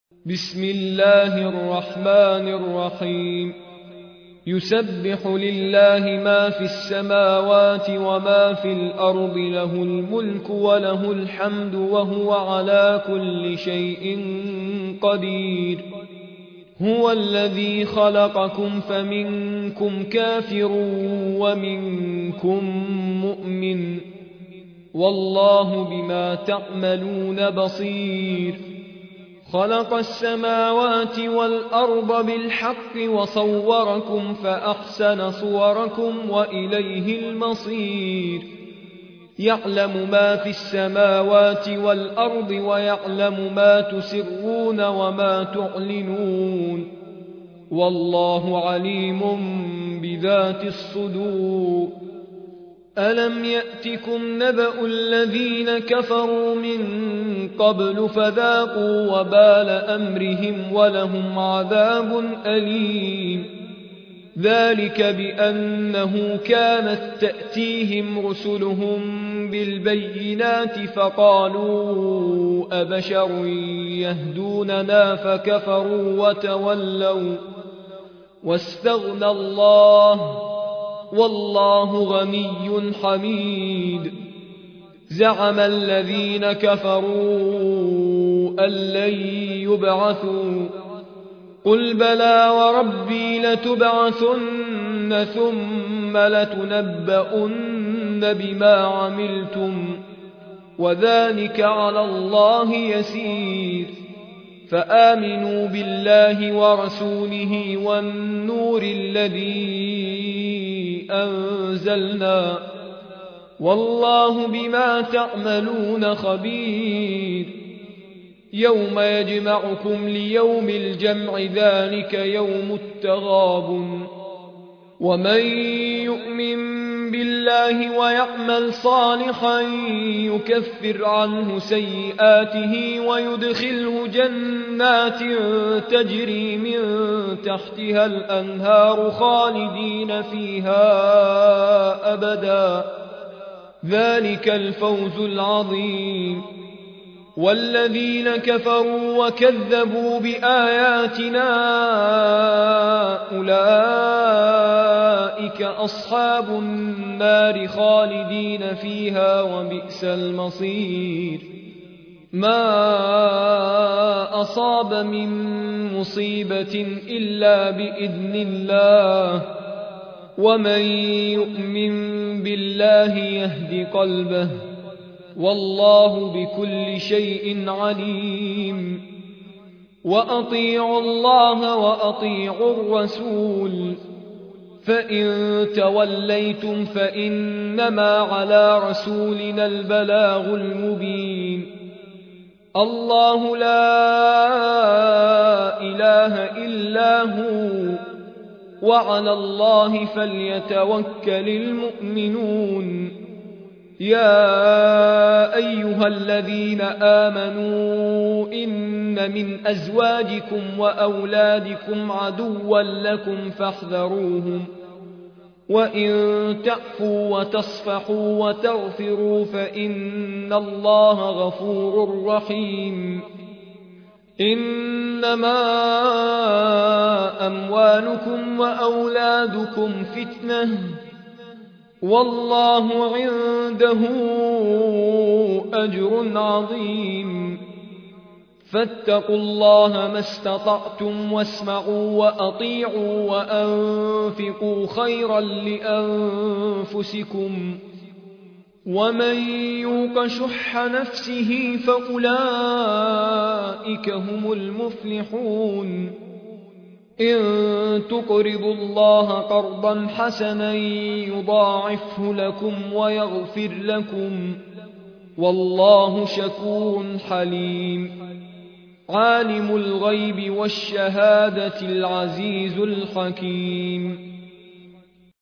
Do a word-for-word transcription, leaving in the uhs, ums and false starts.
بسم الله الرحمن الرحيم يسبح لله ما في السماوات وما في الأرض له الملك وله الحمد وهو على كل شيء قدير هو الذي خلقكم فمنكم كافر ومنكم مؤمن والله بما تعملون بصير خلق السماوات والأرض بالحق وصوركم فأحسن صوركم وإليه المصير يعلم ما في السماوات والأرض ويعلم ما تسرون وما تعلنون والله عليم بذات الصدور ألم يأتكم نبأ الذين كفروا من قبل فذاقوا وبال أمرهم ولهم عذاب أليم ذلك بأنه كانت تأتيهم رسلهم بالبينات فقالوا أبشر يهدوننا فكفروا وتولوا واستغنى الله والله غني حميد زعم الذين كفروا أن لن يبعثوا قل بلى وربي لتبعثن ثم لتنبؤن بما عملتم وذلك على الله يسير فآمنوا بالله ورسوله والنور الذي أنزلنا والله بما تعملون خبير يوم يجمعكم ليوم الجمع ذلك يوم التغابن ومن يؤمن بالله ويعمل صالحا يكفر عنه سيئاته ويدخله جنات تجري من تحتها الأنهار خالدين فيها أبدا ذلك الفوز العظيم والذين كفروا وكذبوا بآياتنا أولئك أصحاب النار خالدين فيها وبئس المصير ما أصاب من مصيبة إلا بإذن الله ومن يؤمن بالله يهد قلبه والله بكل شيء عليم وأطيعوا الله وأطيعوا الرسول فإن توليتم فإنما على رسولنا البلاغ المبين الله لا إله إلا هو وعلى الله فليتوكل المؤمنون يا أيها الذين آمنوا إن من أزواجكم وأولادكم عدوا لكم فاحذروهم وإن تعفوا وتصفحوا وتغفروا فإن الله غفور رحيم إنما أموالكم وأولادكم فتنة والله عنده أجر عظيم فاتقوا الله ما استطعتم واسمعوا وأطيعوا وأنفقوا خيرا لأنفسكم ومن يوق شح نفسه فأولئك هم المفلحون إن تقرضوا الله قرضا حسنا يضاعفه لكم ويغفر لكم والله شكور حليم عالم الغيب والشهادة العزيز الحكيم